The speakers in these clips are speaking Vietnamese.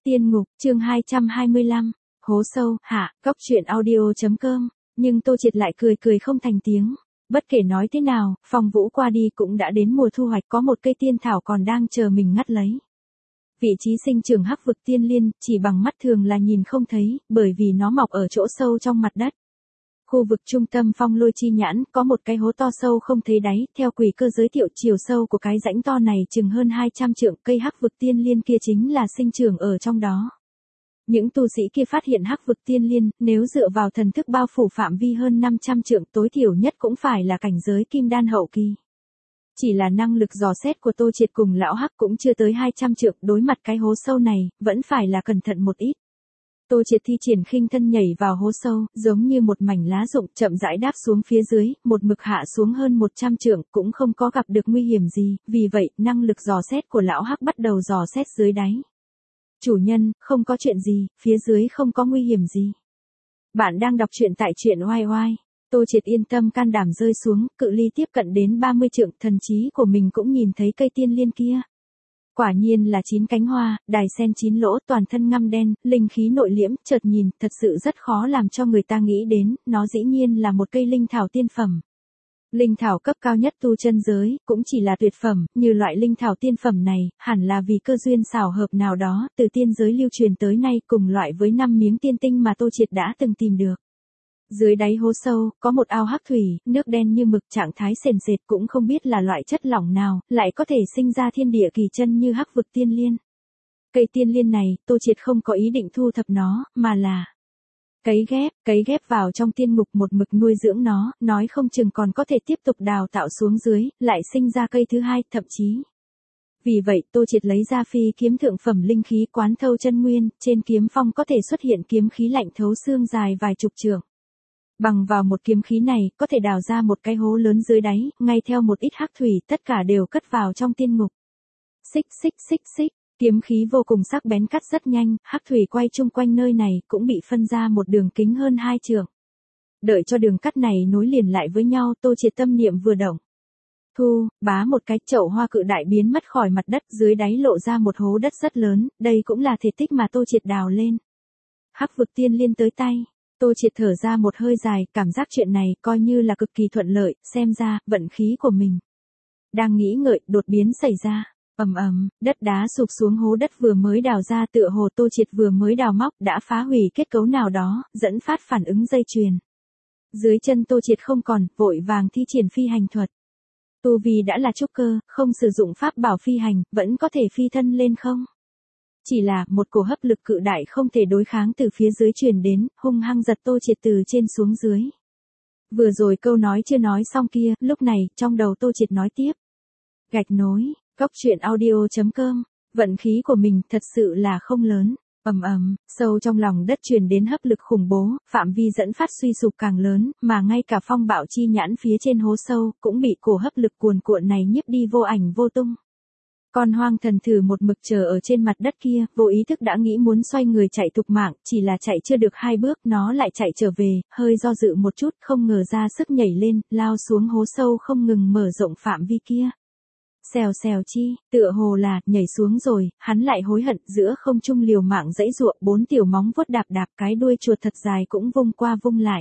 Tiên ngục, chương 225, hố sâu, hạ, góc truyện audio.com, nhưng Tô Triệt lại cười không thành tiếng. Bất kể nói thế nào, Phong Vũ qua đi cũng đã đến mùa thu hoạch, có một cây tiên thảo còn đang chờ mình ngắt lấy. Vị trí sinh trưởng Hắc Vực Tiên Liên, chỉ bằng mắt thường là nhìn không thấy, bởi vì nó mọc ở chỗ sâu trong mặt đất. Khu vực trung tâm Phong Lôi Chi Nhãn, có một cái hố to sâu không thấy đáy, theo Quỷ Cơ giới thiệu chiều sâu của cái rãnh to này chừng hơn 200 trượng, cây Hắc Vực Tiên Liên kia chính là sinh trưởng ở trong đó. Những tu sĩ kia phát hiện Hắc Vực Tiên Liên, nếu dựa vào thần thức bao phủ phạm vi hơn 500 trượng, tối thiểu nhất cũng phải là cảnh giới kim đan hậu kỳ. Chỉ là năng lực dò xét của Tô Triệt cùng lão Hắc cũng chưa tới 200 trượng, đối mặt cái hố sâu này, vẫn phải là cẩn thận một ít. Tô Triệt thi triển khinh thân nhảy vào hố sâu, giống như một mảnh lá rụng, chậm rãi đáp xuống phía dưới, một mực hạ xuống hơn 100 trượng, cũng không có gặp được nguy hiểm gì, vì vậy, năng lực dò xét của lão Hắc bắt đầu dò xét dưới đáy. Chủ nhân, không có chuyện gì, phía dưới không có nguy hiểm gì. Bạn đang đọc truyện tại truyện oai oai. Tô Triệt yên tâm can đảm rơi xuống, cự ly tiếp cận đến 30 trượng, thần trí của mình cũng nhìn thấy cây tiên liên kia. Quả nhiên là 9 cánh hoa, đài sen 9 lỗ, toàn thân ngăm đen, linh khí nội liễm, chợt nhìn, thật sự rất khó làm cho người ta nghĩ đến, nó dĩ nhiên là một cây linh thảo tiên phẩm. Linh thảo cấp cao nhất tu chân giới, cũng chỉ là tuyệt phẩm, như loại linh thảo tiên phẩm này, hẳn là vì cơ duyên xảo hợp nào đó, từ tiên giới lưu truyền tới nay, cùng loại với 5 miếng tiên tinh mà Tô Triệt đã từng tìm được. Dưới đáy hố sâu, có một ao hắc thủy, nước đen như mực, trạng thái sền sệt, cũng không biết là loại chất lỏng nào, lại có thể sinh ra thiên địa kỳ chân như Hắc Vực Tiên Liên. Cây tiên liên này, Tô Triệt không có ý định thu thập nó, mà là cấy ghép vào trong tiên ngục, một mực nuôi dưỡng nó, nói không chừng còn có thể tiếp tục đào tạo xuống dưới, lại sinh ra cây thứ hai, thậm chí. Vì vậy, Tô Triệt lấy ra phi kiếm thượng phẩm linh khí quán thâu chân nguyên, trên kiếm phong có thể xuất hiện kiếm khí lạnh thấu xương dài vài chục trượng. Bằng vào một kiếm khí này, có thể đào ra một cái hố lớn dưới đáy, ngay theo một ít hắc thủy, tất cả đều cất vào trong tiên ngục. Xích, kiếm khí vô cùng sắc bén cắt rất nhanh, hắc thủy quay chung quanh nơi này, cũng bị phân ra một đường kính hơn 2 trượng. Đợi cho đường cắt này nối liền lại với nhau, Tô Triệt tâm niệm vừa động. Bá một cái, chậu hoa cự đại biến mất khỏi mặt đất, dưới đáy lộ ra một hố đất rất lớn, đây cũng là thể tích mà Tô Triệt đào lên. Hắc Vực Tiên Liên tới tay. Tô Triệt thở ra một hơi dài, cảm giác chuyện này coi như là cực kỳ thuận lợi, xem ra, vận khí của mình. Đang nghĩ ngợi, đột biến xảy ra, đất đá sụp xuống hố đất vừa mới đào ra, tựa hồ Tô Triệt vừa mới đào móc, đã phá hủy kết cấu nào đó, dẫn phát phản ứng dây chuyền. Dưới chân Tô Triệt không còn, vội vàng thi triển phi hành thuật. Tu vi đã là trúc cơ, không sử dụng pháp bảo phi hành, vẫn có thể phi thân lên không? Chỉ là, một cổ hấp lực cự đại không thể đối kháng từ phía dưới truyền đến, hung hăng giật Tô Triệt từ trên xuống dưới. Vừa rồi câu nói chưa nói xong kia, lúc này, trong đầu Tô Triệt nói tiếp. Gạch nối, góc truyện audio.com, vận khí của mình thật sự là không lớn. Sâu trong lòng đất truyền đến hấp lực khủng bố, phạm vi dẫn phát suy sụp càng lớn, mà ngay cả phong bạo chi nhãn phía trên hố sâu, cũng bị cổ hấp lực cuồn cuộn này nhiếp đi vô ảnh vô tung. Con hoang thần thử một mực chờ ở trên mặt đất kia, vô ý thức đã nghĩ muốn xoay người chạy thục mạng, chỉ là chạy chưa được 2 bước, nó lại chạy trở về, hơi do dự một chút, không ngờ ra sức nhảy lên, lao xuống hố sâu không ngừng mở rộng phạm vi kia. Xèo chi, tựa hồ là, nhảy xuống rồi, hắn lại hối hận, giữa không trung liều mạng dãy ruộng, 4 tiểu móng vuốt đạp, cái đuôi chuột thật dài cũng vung qua vung lại.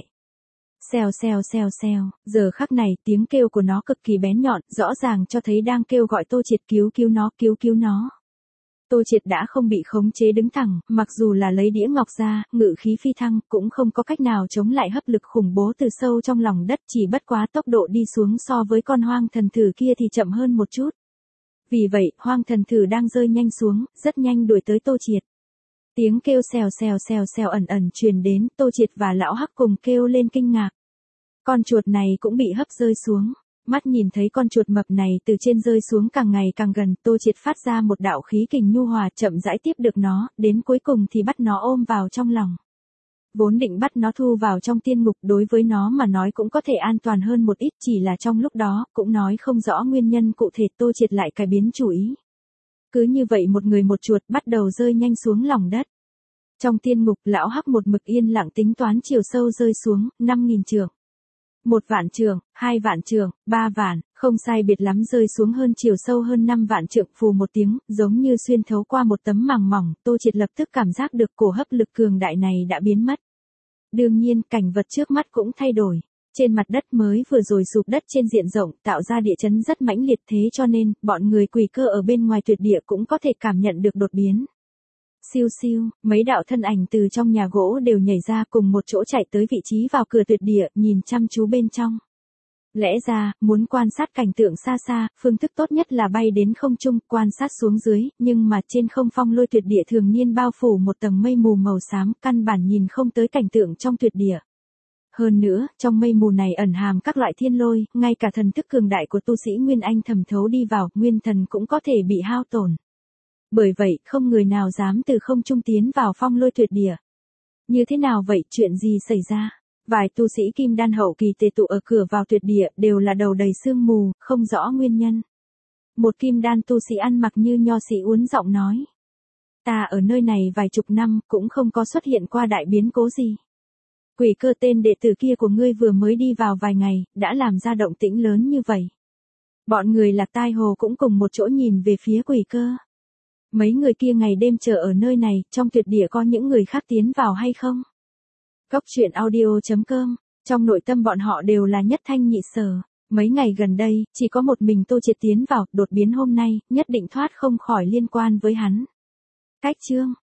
Xèo, giờ khắc này, tiếng kêu của nó cực kỳ bén nhọn, rõ ràng cho thấy đang kêu gọi Tô Triệt cứu nó. Tô Triệt đã không bị khống chế đứng thẳng, mặc dù là lấy đĩa ngọc ra, ngự khí phi thăng, cũng không có cách nào chống lại hấp lực khủng bố từ sâu trong lòng đất, chỉ bất quá tốc độ đi xuống so với con hoang thần thử kia thì chậm hơn một chút. Vì vậy, hoang thần thử đang rơi nhanh xuống, rất nhanh đuổi tới Tô Triệt. Tiếng kêu xèo ẩn truyền đến, Tô Triệt và lão Hắc cùng kêu lên kinh ngạc. Con chuột này cũng bị hấp rơi xuống. Mắt nhìn thấy con chuột mập này từ trên rơi xuống càng ngày càng gần, Tô Triệt phát ra một đạo khí kình nhu hòa, chậm rãi tiếp được nó, đến cuối cùng thì bắt nó ôm vào trong lòng. Vốn định bắt nó thu vào trong tiên ngục, đối với nó mà nói cũng có thể an toàn hơn một ít, chỉ là trong lúc đó, cũng nói không rõ nguyên nhân cụ thể, Tô Triệt lại cải biến chủ ý. Cứ như vậy một người một chuột bắt đầu rơi nhanh xuống lòng đất. Trong tiên ngục, lão Hắc một mực yên lặng tính toán chiều sâu rơi xuống, 5.000 trượng. 1 vạn trượng, 2 vạn trượng, 3 vạn, không sai biệt lắm rơi xuống hơn chiều sâu hơn 5 vạn trượng, phù một tiếng, giống như xuyên thấu qua một tấm màng mỏng, Tô Triệt lập tức cảm giác được cổ hấp lực cường đại này đã biến mất. Đương nhiên, cảnh vật trước mắt cũng thay đổi. Trên mặt đất mới vừa rồi sụp đất trên diện rộng tạo ra địa chấn rất mãnh liệt, thế cho nên, bọn người quỷ cơ ở bên ngoài tuyệt địa cũng có thể cảm nhận được đột biến. Siêu siêu, mấy đạo thân ảnh từ trong nhà gỗ đều nhảy ra cùng một chỗ chạy tới vị trí vào cửa tuyệt địa, nhìn chăm chú bên trong. Lẽ ra, muốn quan sát cảnh tượng xa xa, phương thức tốt nhất là bay đến không trung, quan sát xuống dưới, nhưng mà trên không phong lôi tuyệt địa thường niên bao phủ một tầng mây mù màu xám, căn bản nhìn không tới cảnh tượng trong tuyệt địa. Hơn nữa, trong mây mù này ẩn hàm các loại thiên lôi, ngay cả thần thức cường đại của tu sĩ Nguyên Anh thẩm thấu đi vào, nguyên thần cũng có thể bị hao tổn. Bởi vậy, không người nào dám từ không trung tiến vào phong lôi tuyệt địa. Như thế nào vậy, chuyện gì xảy ra? Vài tu sĩ kim đan hậu kỳ tề tụ ở cửa vào tuyệt địa, đều là đầu đầy sương mù, không rõ nguyên nhân. Một kim đan tu sĩ ăn mặc như nho sĩ uốn giọng nói. Ta ở nơi này vài chục năm, cũng không có xuất hiện qua đại biến cố gì. Quỷ cơ tên đệ tử kia của ngươi vừa mới đi vào vài ngày, đã làm ra động tĩnh lớn như vậy. Bọn người Lạc Tai Hồ cũng cùng một chỗ nhìn về phía quỷ cơ. Mấy người kia ngày đêm chờ ở nơi này, trong tuyệt địa có những người khác tiến vào hay không? Cốc truyện audio.com, trong nội tâm bọn họ đều là nhất thanh nhị sở. Mấy ngày gần đây, chỉ có một mình Tô Triệt tiến vào, đột biến hôm nay, nhất định thoát không khỏi liên quan với hắn. Cách chương.